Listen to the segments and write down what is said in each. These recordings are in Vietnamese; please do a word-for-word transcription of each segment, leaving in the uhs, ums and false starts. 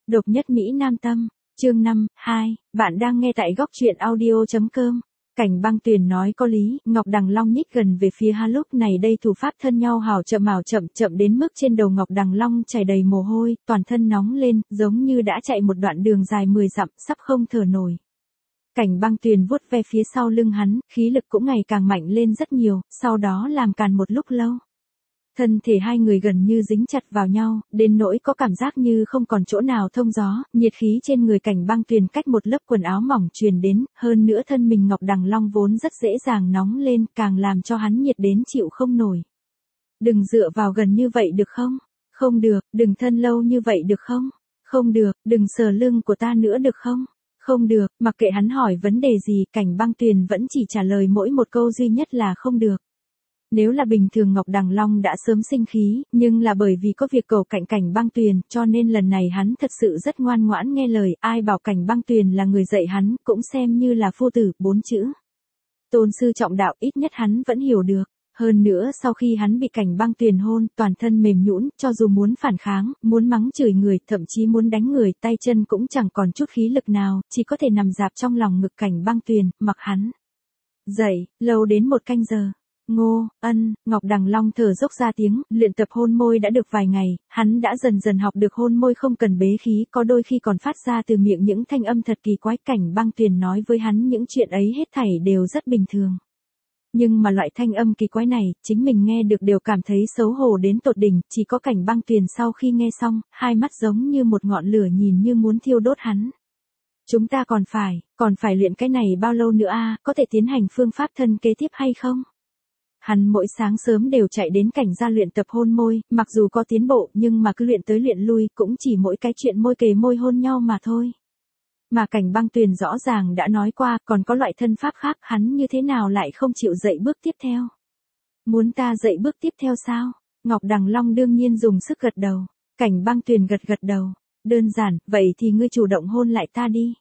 Độc nhất Mỹ Nam Tâm, chương năm, hai, bạn đang nghe tại góc truyện audio.com. Cảnh Băng Tuyền nói có lý, Ngọc Đằng Long nhích gần về phía hắn, lúc này đây thủ pháp thân nhau hào chậm hào chậm chậm đến mức trên đầu Ngọc Đằng Long chảy đầy mồ hôi, toàn thân nóng lên, giống như đã chạy một đoạn đường dài mười dặm, sắp không thở nổi. Cảnh Băng Tuyền vuốt ve phía sau lưng hắn, khí lực cũng ngày càng mạnh lên rất nhiều, sau đó làm càn một lúc lâu. Thân thể hai người gần như dính chặt vào nhau, đến nỗi có cảm giác như không còn chỗ nào thông gió, nhiệt khí trên người Cảnh Băng Tuyền cách một lớp quần áo mỏng truyền đến, hơn nữa thân mình Ngọc Đằng Long vốn rất dễ dàng nóng lên, càng làm cho hắn nhiệt đến chịu không nổi. Đừng dựa vào gần như vậy được không? Không được, đừng thân lâu như vậy được không? Không được, đừng sờ lưng của ta nữa được không? Không được, mặc kệ hắn hỏi vấn đề gì, Cảnh Băng Tuyền vẫn chỉ trả lời mỗi một câu duy nhất là không được. Nếu là bình thường Ngọc Đằng Long đã sớm sinh khí, nhưng là bởi vì có việc cầu cạnh Cảnh Băng Tuyền, cho nên lần này hắn thật sự rất ngoan ngoãn nghe lời, ai bảo Cảnh Băng Tuyền là người dạy hắn, cũng xem như là phu tử, bốn chữ. Tôn sư trọng đạo, ít nhất hắn vẫn hiểu được. Hơn nữa sau khi hắn bị Cảnh Băng Tuyền hôn, toàn thân mềm nhũn, cho dù muốn phản kháng, muốn mắng chửi người, thậm chí muốn đánh người, tay chân cũng chẳng còn chút khí lực nào, chỉ có thể nằm dạp trong lòng ngực Cảnh Băng Tuyền, mặc hắn dậy, lâu đến một canh giờ. Ngô, ân, Ngọc Đằng Long thở dốc ra tiếng, luyện tập hôn môi đã được vài ngày, hắn đã dần dần học được hôn môi không cần bế khí, có đôi khi còn phát ra từ miệng những thanh âm thật kỳ quái. Cảnh Băng Tuyền nói với hắn những chuyện ấy hết thảy đều rất bình thường. Nhưng mà loại thanh âm kỳ quái này, chính mình nghe được đều cảm thấy xấu hổ đến tột đỉnh, chỉ có Cảnh Băng Tuyền sau khi nghe xong, hai mắt giống như một ngọn lửa nhìn như muốn thiêu đốt hắn. Chúng ta còn phải, còn phải luyện cái này bao lâu nữa a, có thể tiến hành phương pháp thân kế tiếp hay không? Hắn mỗi sáng sớm đều chạy đến Cảnh gia luyện tập hôn môi, mặc dù có tiến bộ nhưng mà cứ luyện tới luyện lui cũng chỉ mỗi cái chuyện môi kề môi hôn nhau mà thôi. Mà Cảnh Băng Tuyền rõ ràng đã nói qua còn có loại thân pháp khác, hắn như thế nào lại không chịu dạy bước tiếp theo. Muốn ta dạy bước tiếp theo sao? Ngọc Đằng Long đương nhiên dùng sức gật đầu. Cảnh Băng Tuyền gật gật đầu. Đơn giản, vậy thì ngươi chủ động hôn lại ta đi.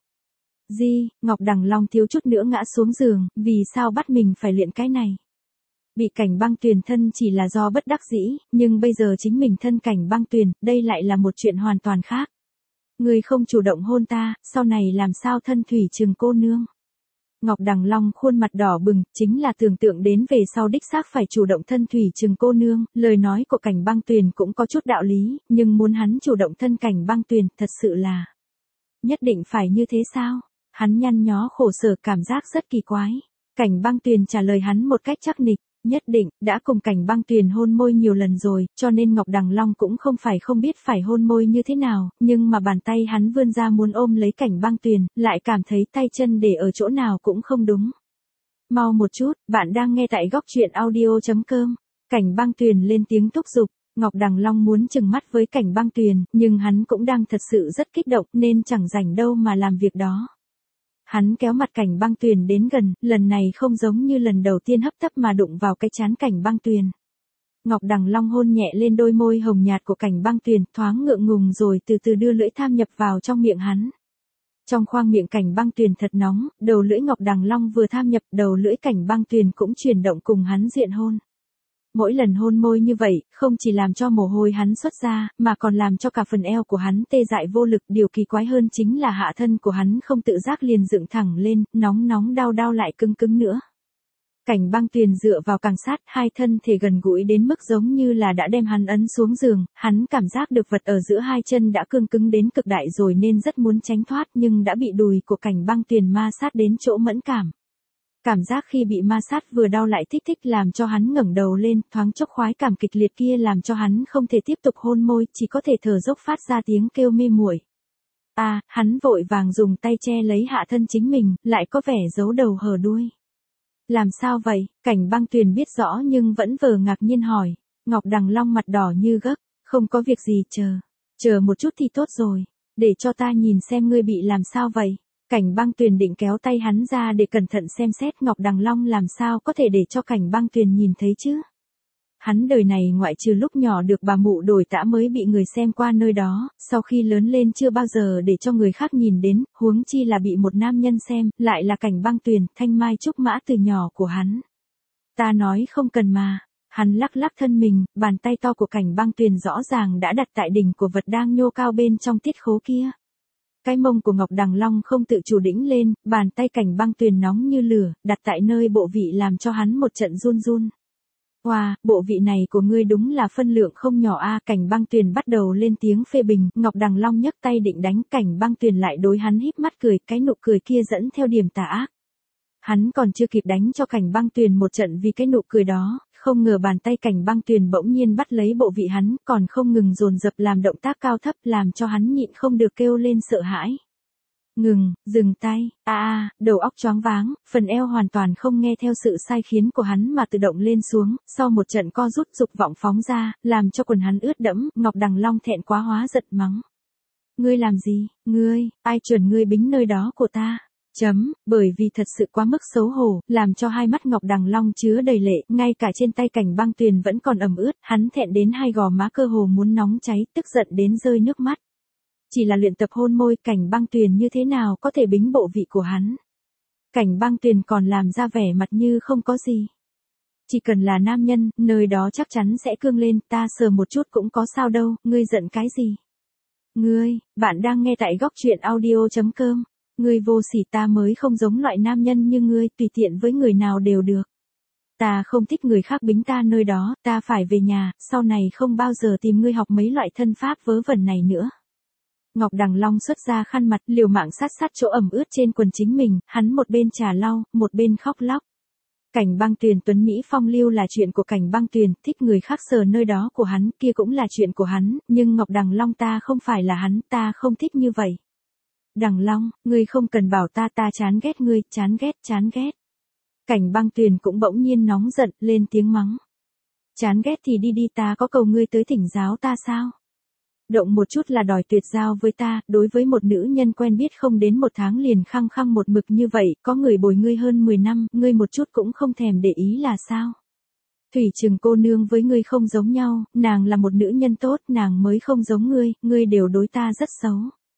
Gì? Ngọc Đằng Long thiếu chút nữa ngã xuống giường, vì sao bắt mình phải luyện cái này? Bị Cảnh Băng Tuyền thân chỉ là do bất đắc dĩ, nhưng bây giờ chính mình thân Cảnh Băng Tuyền, đây lại là một chuyện hoàn toàn khác. Ngươi không chủ động hôn ta, sau này làm sao thân thủy trường cô nương? Ngọc Đằng Long khuôn mặt đỏ bừng, chính là tưởng tượng đến về sau đích xác phải chủ động thân thủy trường cô nương, lời nói của Cảnh Băng Tuyền cũng có chút đạo lý, nhưng muốn hắn chủ động thân Cảnh Băng Tuyền, thật sự là nhất định phải như thế sao? Hắn nhăn nhó khổ sở, cảm giác rất kỳ quái. Cảnh Băng Tuyền trả lời hắn một cách chắc nịch. Nhất định, đã cùng Cảnh Băng Tuyền hôn môi nhiều lần rồi, cho nên Ngọc Đằng Long cũng không phải không biết phải hôn môi như thế nào, nhưng mà bàn tay hắn vươn ra muốn ôm lấy Cảnh Băng Tuyền, lại cảm thấy tay chân để ở chỗ nào cũng không đúng. Mau một chút, bạn đang nghe tại góc truyện audio.com. Cảnh Băng Tuyền lên tiếng thúc giục, Ngọc Đằng Long muốn chừng mắt với Cảnh Băng Tuyền, nhưng hắn cũng đang thật sự rất kích động nên chẳng rảnh đâu mà làm việc đó. Hắn kéo mặt Cảnh Băng Tuyền đến gần, lần này không giống như lần đầu tiên hấp tấp mà đụng vào cái trán Cảnh Băng Tuyền. Ngọc Đằng Long hôn nhẹ lên đôi môi hồng nhạt của Cảnh Băng Tuyền, thoáng ngượng ngùng rồi từ từ đưa lưỡi tham nhập vào trong miệng hắn. Trong khoang miệng Cảnh Băng Tuyền thật nóng, đầu lưỡi Ngọc Đằng Long vừa tham nhập, đầu lưỡi Cảnh Băng Tuyền cũng chuyển động cùng hắn diện hôn. Mỗi lần hôn môi như vậy, không chỉ làm cho mồ hôi hắn xuất ra, mà còn làm cho cả phần eo của hắn tê dại vô lực. Điều kỳ quái hơn chính là hạ thân của hắn không tự giác liền dựng thẳng lên, nóng nóng đau đau lại cứng cứng nữa. Cảnh Băng Tuyền dựa vào càng sát, hai thân thể gần gũi đến mức giống như là đã đem hắn ấn xuống giường, hắn cảm giác được vật ở giữa hai chân đã cương cứng đến cực đại rồi nên rất muốn tránh thoát, nhưng đã bị đùi của Cảnh Băng Tuyền ma sát đến chỗ mẫn cảm. Cảm giác khi bị ma sát vừa đau lại thích thích làm cho hắn ngẩng đầu lên, thoáng chốc khoái cảm kịch liệt kia làm cho hắn không thể tiếp tục hôn môi, chỉ có thể thở dốc phát ra tiếng kêu mê muội. À, hắn vội vàng dùng tay che lấy hạ thân chính mình, lại có vẻ giấu đầu hở đuôi. Làm sao vậy? Cảnh Băng Tuyền biết rõ nhưng vẫn vờ ngạc nhiên hỏi. Ngọc Đằng Long mặt đỏ như gấc, không có việc gì, chờ, chờ một chút thì tốt rồi, để cho ta nhìn xem ngươi bị làm sao vậy. Cảnh Băng Tuyền định kéo tay hắn ra để cẩn thận xem xét, Ngọc Đằng Long làm sao có thể để cho Cảnh Băng Tuyền nhìn thấy chứ. Hắn đời này ngoại trừ lúc nhỏ được bà mụ đổi tã mới bị người xem qua nơi đó, sau khi lớn lên chưa bao giờ để cho người khác nhìn đến, huống chi là bị một nam nhân xem, lại là Cảnh Băng Tuyền, thanh mai trúc mã từ nhỏ của hắn. Ta nói không cần mà. Hắn lắc lắc thân mình, bàn tay to của Cảnh Băng Tuyền rõ ràng đã đặt tại đỉnh của vật đang nhô cao bên trong tiết khố kia. Cái mông của Ngọc Đằng Long không tự chủ đĩnh lên, bàn tay Cảnh Băng Tuyền nóng như lửa, đặt tại nơi bộ vị làm cho hắn một trận run run. Wow, bộ vị này của ngươi đúng là phân lượng không nhỏ a. Cảnh Băng Tuyền bắt đầu lên tiếng phê bình, Ngọc Đằng Long nhấc tay định đánh, Cảnh Băng Tuyền lại đối hắn híp mắt cười, cái nụ cười kia dẫn theo điểm tà ác. Hắn còn chưa kịp đánh cho Cảnh Băng Tuyền một trận vì cái nụ cười đó, không ngờ bàn tay Cảnh Băng Tuyền bỗng nhiên bắt lấy bộ vị hắn, còn không ngừng dồn dập làm động tác cao thấp làm cho hắn nhịn không được kêu lên sợ hãi. Ngừng, dừng tay, a a, đầu óc choáng váng, phần eo hoàn toàn không nghe theo sự sai khiến của hắn mà tự động lên xuống, sau một trận co rút dục vọng phóng ra, làm cho quần hắn ướt đẫm, Ngọc Đằng Long thẹn quá hóa giận mắng. Ngươi làm gì, ngươi, ai chuẩn ngươi bính nơi đó của ta? Chấm, bởi vì thật sự quá mức xấu hổ, làm cho hai mắt Ngọc Đằng Long chứa đầy lệ, ngay cả trên tay Cảnh Băng Tuyền vẫn còn ẩm ướt, hắn thẹn đến hai gò má cơ hồ muốn nóng cháy, tức giận đến rơi nước mắt. Chỉ là luyện tập hôn môi, Cảnh Băng Tuyền như thế nào có thể bính bộ vị của hắn. Cảnh Băng Tuyền còn làm ra vẻ mặt như không có gì. Chỉ cần là nam nhân, nơi đó chắc chắn sẽ cương lên, ta sờ một chút cũng có sao đâu, ngươi giận cái gì? Ngươi, bạn đang nghe tại góc truyện audio chấm com. Ngươi vô sỉ, ta mới không giống loại nam nhân như ngươi, tùy tiện với người nào đều được. Ta không thích người khác bính ta nơi đó, ta phải về nhà, sau này không bao giờ tìm ngươi học mấy loại thân pháp vớ vẩn này nữa. Ngọc Đằng Long xuất ra khăn mặt, liều mạng sát sát chỗ ẩm ướt trên quần chính mình, hắn một bên trà lau, một bên khóc lóc. Cảnh Băng Tuyền tuấn Mỹ phong lưu là chuyện của Cảnh Băng Tuyền, thích người khác sờ nơi đó của hắn, kia cũng là chuyện của hắn, nhưng Ngọc Đằng Long ta không phải là hắn, ta không thích như vậy. Đằng Long, ngươi không cần bảo ta, ta chán ghét ngươi, chán ghét, chán ghét. Cảnh Băng Tuyền cũng bỗng nhiên nóng giận, lên tiếng mắng. Chán ghét thì đi đi, ta có cầu ngươi tới thỉnh giáo ta sao? Động một chút là đòi tuyệt giao với ta, đối với một nữ nhân quen biết không đến một tháng liền khăng khăng một mực như vậy, có người bồi ngươi hơn mười năm, ngươi một chút cũng không thèm để ý là sao? Thủy Trừng cô nương với ngươi không giống nhau, nàng là một nữ nhân tốt, nàng mới không giống ngươi, ngươi đều đối ta rất xấu.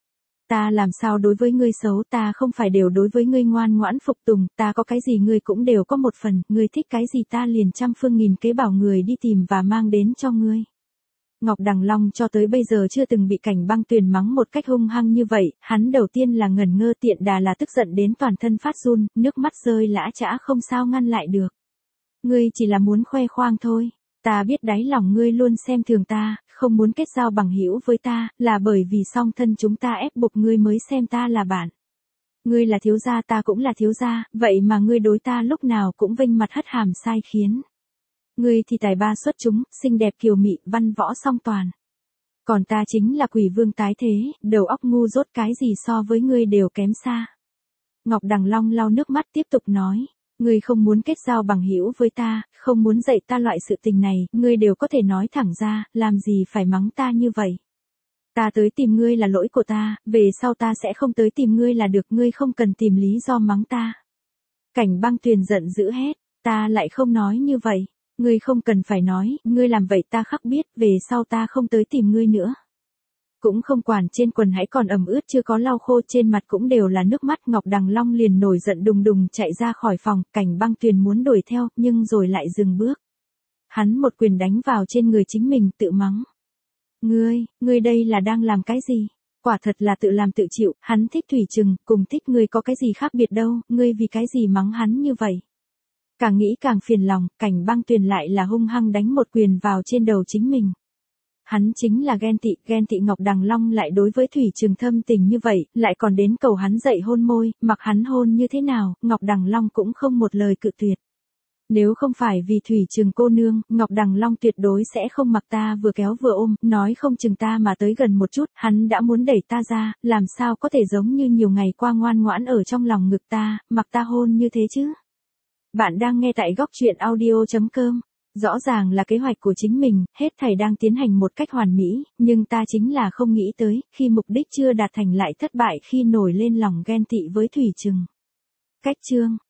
Ta làm sao đối với ngươi xấu, ta không phải đều đối với ngươi ngoan ngoãn phục tùng, ta có cái gì ngươi cũng đều có một phần, ngươi thích cái gì ta liền trăm phương nghìn kế bảo người đi tìm và mang đến cho ngươi. Ngọc Đằng Long cho tới bây giờ chưa từng bị Cảnh Băng Tuyền mắng một cách hung hăng như vậy, hắn đầu tiên là ngẩn ngơ, tiện đà là tức giận đến toàn thân phát run, nước mắt rơi lã chã không sao ngăn lại được. Ngươi chỉ là muốn khoe khoang thôi, ta biết đáy lòng ngươi luôn xem thường ta, không muốn kết giao bằng hữu với ta, là bởi vì song thân chúng ta ép buộc ngươi mới xem ta là bạn. Ngươi là thiếu gia, ta cũng là thiếu gia, vậy mà ngươi đối ta lúc nào cũng vênh mặt hất hàm sai khiến. Ngươi thì tài ba xuất chúng, xinh đẹp kiều mị, văn võ song toàn. Còn ta chính là quỷ vương tái thế, đầu óc ngu dốt, cái gì so với ngươi đều kém xa. Ngọc Đằng Long lau nước mắt tiếp tục nói, ngươi không muốn kết giao bằng hữu với ta, không muốn dạy ta loại sự tình này, ngươi đều có thể nói thẳng ra, làm gì phải mắng ta như vậy. Ta tới tìm ngươi là lỗi của ta, về sau ta sẽ không tới tìm ngươi là được, ngươi không cần tìm lý do mắng ta. Cảnh Băng Tuyền giận dữ hét, ta lại không nói như vậy. Ngươi không cần phải nói, ngươi làm vậy ta khắc biết, về sau ta không tới tìm ngươi nữa. Cũng không quản trên quần hãy còn ẩm ướt chưa có lau khô, trên mặt cũng đều là nước mắt, Ngọc Đằng Long liền nổi giận đùng đùng chạy ra khỏi phòng, Cảnh Băng Tuyền muốn đuổi theo, nhưng rồi lại dừng bước. Hắn một quyền đánh vào trên người chính mình, tự mắng. Ngươi, ngươi đây là đang làm cái gì? Quả thật là tự làm tự chịu, hắn thích Thủy Trừng, cùng thích ngươi có cái gì khác biệt đâu, ngươi vì cái gì mắng hắn như vậy? Càng nghĩ càng phiền lòng, Cảnh Băng Tuyền lại là hung hăng đánh một quyền vào trên đầu chính mình. Hắn chính là ghen tị, ghen tị Ngọc Đằng Long lại đối với Thủy Trừng thâm tình như vậy, lại còn đến cầu hắn dạy hôn môi, mặc hắn hôn như thế nào, Ngọc Đằng Long cũng không một lời cự tuyệt. Nếu không phải vì Thủy Trừng cô nương, Ngọc Đằng Long tuyệt đối sẽ không mặc ta vừa kéo vừa ôm, nói không chừng ta mà tới gần một chút, hắn đã muốn đẩy ta ra, làm sao có thể giống như nhiều ngày qua ngoan ngoãn ở trong lòng ngực ta, mặc ta hôn như thế chứ. Bạn đang nghe tại góc truyện audio chấm com. Rõ ràng là kế hoạch của chính mình, hết thảy đang tiến hành một cách hoàn mỹ, nhưng ta chính là không nghĩ tới, khi mục đích chưa đạt thành lại thất bại khi nổi lên lòng ghen tị với Thủy Trừng. Cách chương